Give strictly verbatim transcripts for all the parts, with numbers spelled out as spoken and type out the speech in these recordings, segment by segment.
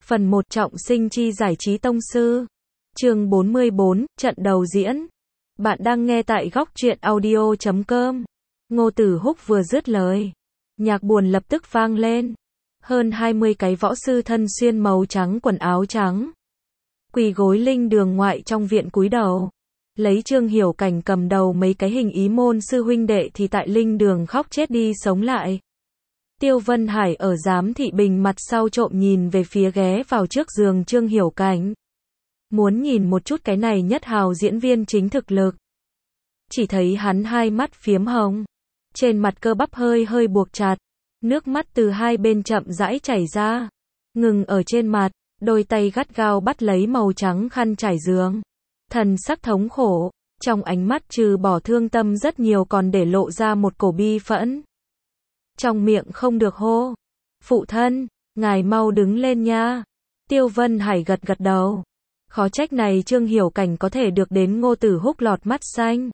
Phần một Trọng sinh chi giải trí tông sư. Chương bốn mươi bốn, trận đầu diễn. Bạn đang nghe tại góc truyện audio chấm com. Ngô Tử Húc vừa dứt lời, nhạc buồn lập tức vang lên. Hơn hai mươi cái võ sư thân xuyên màu trắng quần áo trắng, quỳ gối linh đường ngoại trong viện cúi đầu. Lấy Trương Hiểu Cảnh cầm đầu mấy cái hình ý môn sư huynh đệ thì tại linh đường khóc chết đi sống lại. Tiêu Vân Hải ở giám thị bình mặt sau trộm nhìn về phía ghé vào trước giường Trương Hiểu Cảnh. Muốn nhìn một chút cái này nhất hào diễn viên chính thực lực. Chỉ thấy hắn hai mắt phiếm hồng, trên mặt cơ bắp hơi hơi buộc chặt, nước mắt từ hai bên chậm rãi chảy ra, ngừng ở trên mặt, đôi tay gắt gao bắt lấy màu trắng khăn trải giường. Thần sắc thống khổ, trong ánh mắt trừ bỏ thương tâm rất nhiều còn để lộ ra một cổ bi phẫn. Trong miệng không được hô, phụ thân, ngài mau đứng lên nha. Tiêu Vân Hải gật gật đầu. Khó trách này Trương Hiểu Cảnh có thể được đến Ngô Tử Húc lọt mắt xanh.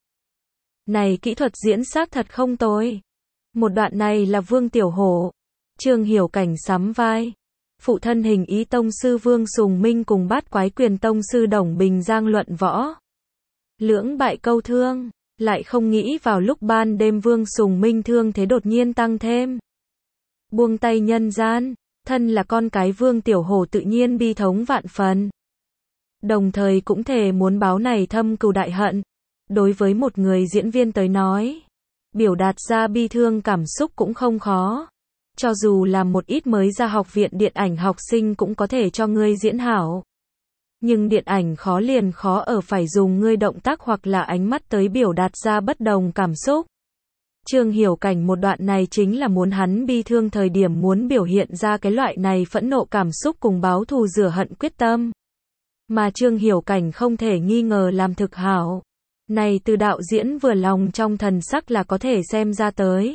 Này kỹ thuật diễn xác thật không tồi. Một đoạn này là Vương Tiểu Hổ, Trương Hiểu Cảnh sắm vai. Phụ thân hình ý tông sư Vương Sùng Minh cùng bát quái quyền tông sư Đồng Bình Giang luận võ. Lưỡng bại câu thương, lại không nghĩ vào lúc ban đêm Vương Sùng Minh thương thế đột nhiên tăng thêm. Buông tay nhân gian, thân là con cái Vương Tiểu Hổ tự nhiên bi thống vạn phần. Đồng thời cũng thề muốn báo này thâm cừu đại hận. Đối với một người diễn viên tới nói, biểu đạt ra bi thương cảm xúc cũng không khó. Cho dù là một ít mới ra học viện điện ảnh học sinh cũng có thể cho ngươi diễn hảo. Nhưng điện ảnh khó liền khó ở phải dùng ngươi động tác hoặc là ánh mắt tới biểu đạt ra bất đồng cảm xúc. Trương Hiểu Cảnh một đoạn này chính là muốn hắn bi thương thời điểm muốn biểu hiện ra cái loại này phẫn nộ cảm xúc cùng báo thù rửa hận quyết tâm. Mà Trương Hiểu Cảnh không thể nghi ngờ làm thực hảo. Này từ đạo diễn vừa lòng trong thần sắc là có thể xem ra tới.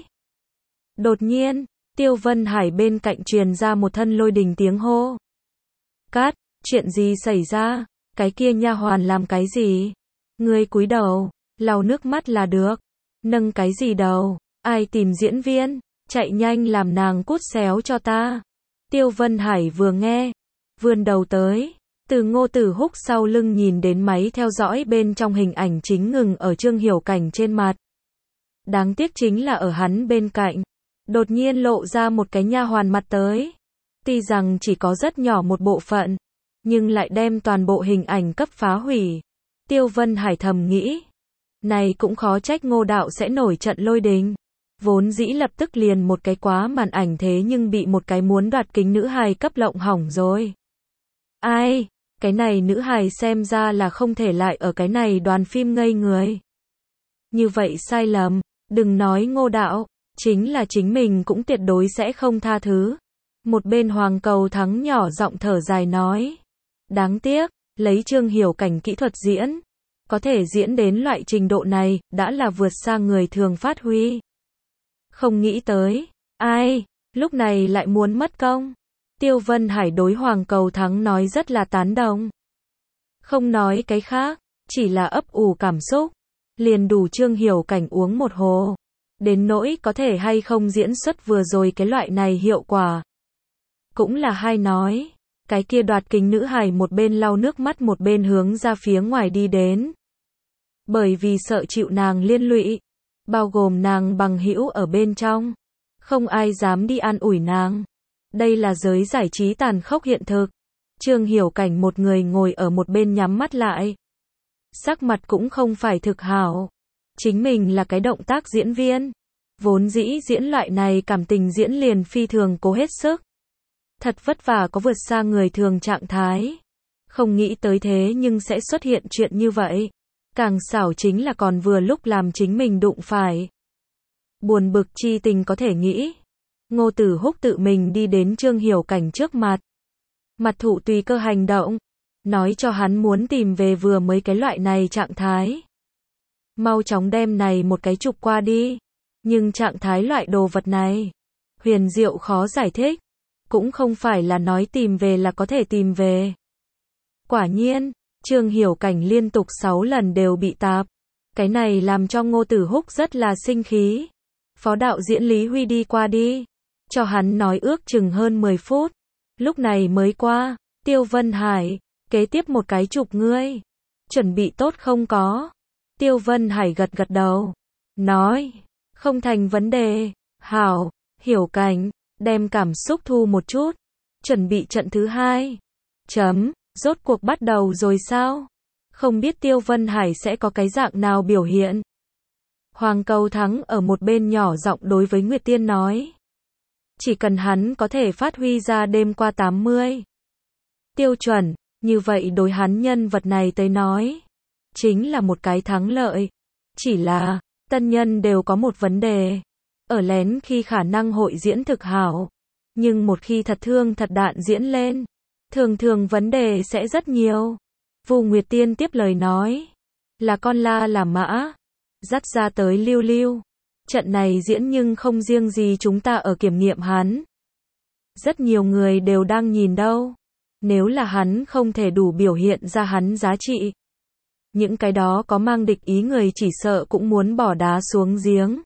Đột nhiên, Tiêu Vân Hải bên cạnh truyền ra một thân lôi đình tiếng hô. Cát, chuyện gì xảy ra? Cái kia nha hoàn làm cái gì? Ngươi cúi đầu, lau nước mắt là được. Nâng cái gì đầu? Ai tìm diễn viên? Chạy nhanh làm nàng cút xéo cho ta. Tiêu Vân Hải vừa nghe, vươn đầu tới, từ Ngô Tử Húc sau lưng nhìn đến máy theo dõi bên trong hình ảnh chính ngừng ở Trương Hiểu Cảnh trên mặt. Đáng tiếc chính là ở hắn bên cạnh, đột nhiên lộ ra một cái nha hoàn mặt tới. Tuy rằng chỉ có rất nhỏ một bộ phận, nhưng lại đem toàn bộ hình ảnh cấp phá hủy. Tiêu Vân Hải thầm nghĩ, này cũng khó trách Ngô đạo sẽ nổi trận lôi đình. Vốn dĩ lập tức liền một cái quá màn ảnh thế nhưng bị một cái muốn đoạt kính nữ hài cấp lộng hỏng rồi. Ai, cái này nữ hài xem ra là không thể lại ở cái này đoàn phim ngây người. Như vậy sai lầm, đừng nói Ngô đạo, chính là chính mình cũng tuyệt đối sẽ không tha thứ. Một bên Hoàng Cầu Thắng nhỏ giọng thở dài nói. Đáng tiếc, lấy Trương Hiểu Cảnh kỹ thuật diễn, có thể diễn đến loại trình độ này, đã là vượt xa người thường phát huy. Không nghĩ tới, ai, lúc này lại muốn mất công. Tiêu Vân Hải đối Hoàng Cầu Thắng nói rất là tán đồng. Không nói cái khác, chỉ là ấp ủ cảm xúc, liền đủ Trương Hiểu Cảnh uống một hồ. Đến nỗi có thể hay không diễn xuất vừa rồi cái loại này hiệu quả. Cũng là hai nói, cái kia đoạt kính nữ hài một bên lau nước mắt một bên hướng ra phía ngoài đi đến. Bởi vì sợ chịu nàng liên lụy, bao gồm nàng bằng hữu ở bên trong, không ai dám đi an ủi nàng. Đây là giới giải trí tàn khốc hiện thực. Trương Hiểu Cảnh một người ngồi ở một bên nhắm mắt lại. Sắc mặt cũng không phải thực hảo. Chính mình là cái động tác diễn viên. Vốn dĩ diễn loại này cảm tình diễn liền phi thường cố hết sức. Thật vất vả có vượt xa người thường trạng thái. Không nghĩ tới thế nhưng sẽ xuất hiện chuyện như vậy. Càng xảo chính là còn vừa lúc làm chính mình đụng phải. Buồn bực chi tình có thể nghĩ. Ngô Tử Húc tự mình đi đến Trương Hiểu Cảnh trước mặt. Mặt thụ tùy cơ hành động. Nói cho hắn muốn tìm về vừa mới cái loại này trạng thái. Mau chóng đem này một cái chụp qua đi. Nhưng trạng thái loại đồ vật này, huyền diệu khó giải thích. Cũng không phải là nói tìm về là có thể tìm về. Quả nhiên, Trương Hiểu Cảnh liên tục sáu lần đều bị tạp. Cái này làm cho Ngô Tử Húc rất là sinh khí. Phó đạo diễn Lý Huy đi qua đi. Cho hắn nói ước chừng hơn mười phút. Lúc này mới qua, Tiêu Vân Hải, kế tiếp một cái chụp ngươi. Chuẩn bị tốt không có? Tiêu Vân Hải gật gật đầu. Nói, không thành vấn đề. Hảo, Hiểu Cảnh, đem cảm xúc thu một chút. Chuẩn bị trận thứ hai. Chấm, rốt cuộc bắt đầu rồi sao? Không biết Tiêu Vân Hải sẽ có cái dạng nào biểu hiện. Hoàng Cầu Thắng ở một bên nhỏ giọng đối với Nguyệt Tiên nói. Chỉ cần hắn có thể phát huy ra đêm qua tám mươi. Tiêu chuẩn, như vậy đối hắn nhân vật này tới nói. Chính là một cái thắng lợi. Chỉ là, tân nhân đều có một vấn đề. Ở lén khi khả năng hội diễn thực hảo. Nhưng một khi thật thương thật đạn diễn lên. Thường thường vấn đề sẽ rất nhiều. Vu Nguyệt Tiên tiếp lời nói. Là con la là mã. Dắt ra tới lưu lưu. Trận này diễn nhưng không riêng gì chúng ta ở kiểm nghiệm hắn. Rất nhiều người đều đang nhìn đâu. Nếu là hắn không thể đủ biểu hiện ra hắn giá trị. Những cái đó có mang địch ý người chỉ sợ cũng muốn bỏ đá xuống giếng.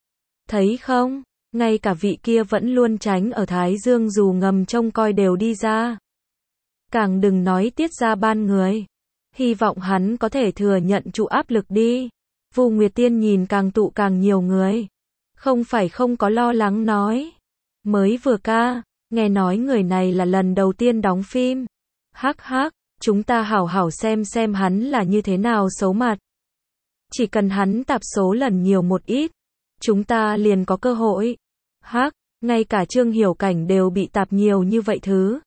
Thấy không? Ngay cả vị kia vẫn luôn tránh ở Thái Dương dù ngầm trông coi đều đi ra. Càng đừng nói tiết ra ban người. Hy vọng hắn có thể thừa nhận trụ áp lực đi. Vu Nguyệt Tiên nhìn càng tụ càng nhiều người. Không phải không có lo lắng nói. Mới vừa ca, nghe nói người này là lần đầu tiên đóng phim. Hắc hắc, chúng ta hảo hảo xem xem hắn là như thế nào xấu mặt. Chỉ cần hắn tạp số lần nhiều một ít, chúng ta liền có cơ hội. Hắc, ngay cả Trương Hiểu Cảnh đều bị tạp nhiều như vậy thứ.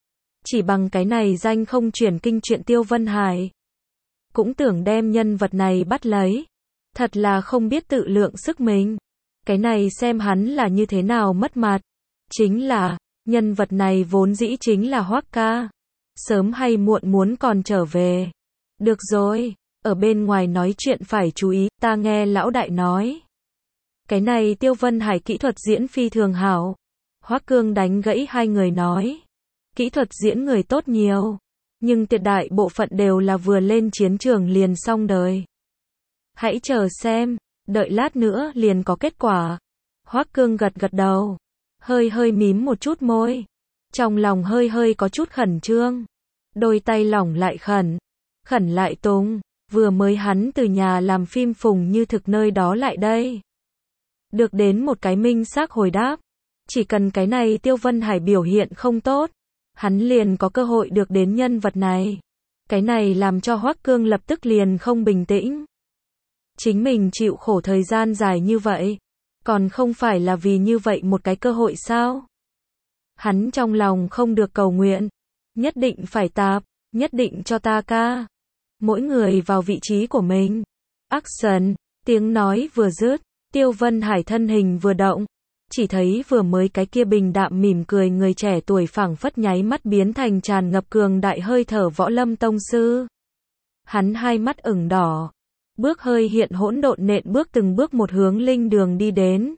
Chỉ bằng cái này danh không chuyển kinh chuyện Tiêu Vân Hải. Cũng tưởng đem nhân vật này bắt lấy. Thật là không biết tự lượng sức mình. Cái này xem hắn là như thế nào mất mặt. Chính là, nhân vật này vốn dĩ chính là Hoắc ca. Sớm hay muộn muốn còn trở về. Được rồi, ở bên ngoài nói chuyện phải chú ý, ta nghe lão đại nói. Cái này Tiêu Vân Hải kỹ thuật diễn phi thường hảo. Hoắc Cương đánh gãy hai người nói. Kỹ thuật diễn người tốt nhiều. Nhưng tuyệt đại bộ phận đều là vừa lên chiến trường liền xong đời. Hãy chờ xem, đợi lát nữa liền có kết quả. Hoắc Cương gật gật đầu. Hơi hơi mím một chút môi. Trong lòng hơi hơi có chút khẩn trương. Đôi tay lỏng lại khẩn. Khẩn lại tung. Vừa mới hắn từ nhà làm phim Phùng Như Thực nơi đó lại đây. Được đến một cái minh xác hồi đáp. Chỉ cần cái này Tiêu Vân Hải biểu hiện không tốt. Hắn liền có cơ hội được đến nhân vật này. Cái này làm cho Hoắc Cương lập tức liền không bình tĩnh. Chính mình chịu khổ thời gian dài như vậy. Còn không phải là vì như vậy một cái cơ hội sao? Hắn trong lòng không được cầu nguyện. Nhất định phải tạp. Nhất định cho ta ca. Mỗi người vào vị trí của mình. Action. Tiếng nói vừa dứt. Tiêu Vân Hải thân hình vừa động. Chỉ thấy vừa mới cái kia bình đạm mỉm cười người trẻ tuổi phảng phất nháy mắt biến thành tràn ngập cường đại hơi thở võ lâm tông sư. Hắn hai mắt ửng đỏ. Bước hơi hiện hỗn độn nện bước từng bước một hướng linh đường đi đến.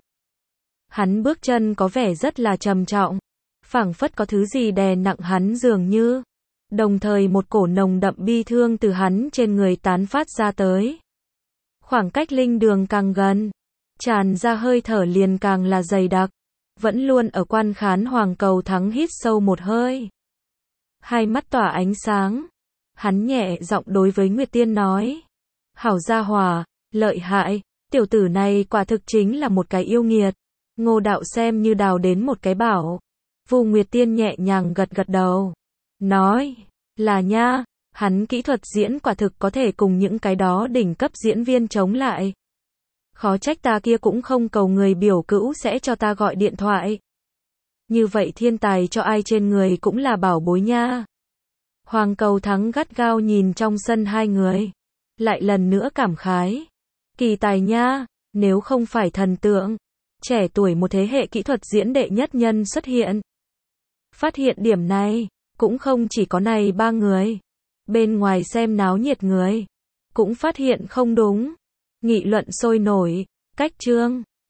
Hắn bước chân có vẻ rất là trầm trọng. Phảng phất có thứ gì đè nặng hắn dường như. Đồng thời một cổ nồng đậm bi thương từ hắn trên người tán phát ra tới. Khoảng cách linh đường càng gần. Tràn ra hơi thở liền càng là dày đặc. Vẫn luôn ở quan khán Hoàng Cầu Thắng hít sâu một hơi. Hai mắt tỏa ánh sáng. Hắn nhẹ giọng đối với Nguyệt Tiên nói. Hảo gia hòa, lợi hại, tiểu tử này quả thực chính là một cái yêu nghiệt. Ngô đạo xem như đào đến một cái bảo. Vu Nguyệt Tiên nhẹ nhàng gật gật đầu. Nói, là nha, hắn kỹ thuật diễn quả thực có thể cùng những cái đó đỉnh cấp diễn viên chống lại. Khó trách ta kia cũng không cầu người biểu cữu sẽ cho ta gọi điện thoại. Như vậy thiên tài cho ai trên người cũng là bảo bối nha. Hoàng Cầu Thắng gắt gao nhìn trong sân hai người. Lại lần nữa cảm khái. Kỳ tài nha, nếu không phải thần tượng. Trẻ tuổi một thế hệ kỹ thuật diễn đệ nhất nhân xuất hiện. Phát hiện điểm này, cũng không chỉ có này ba người. Bên ngoài xem náo nhiệt người. Cũng phát hiện không đúng. Nghị luận sôi nổi, cách chương.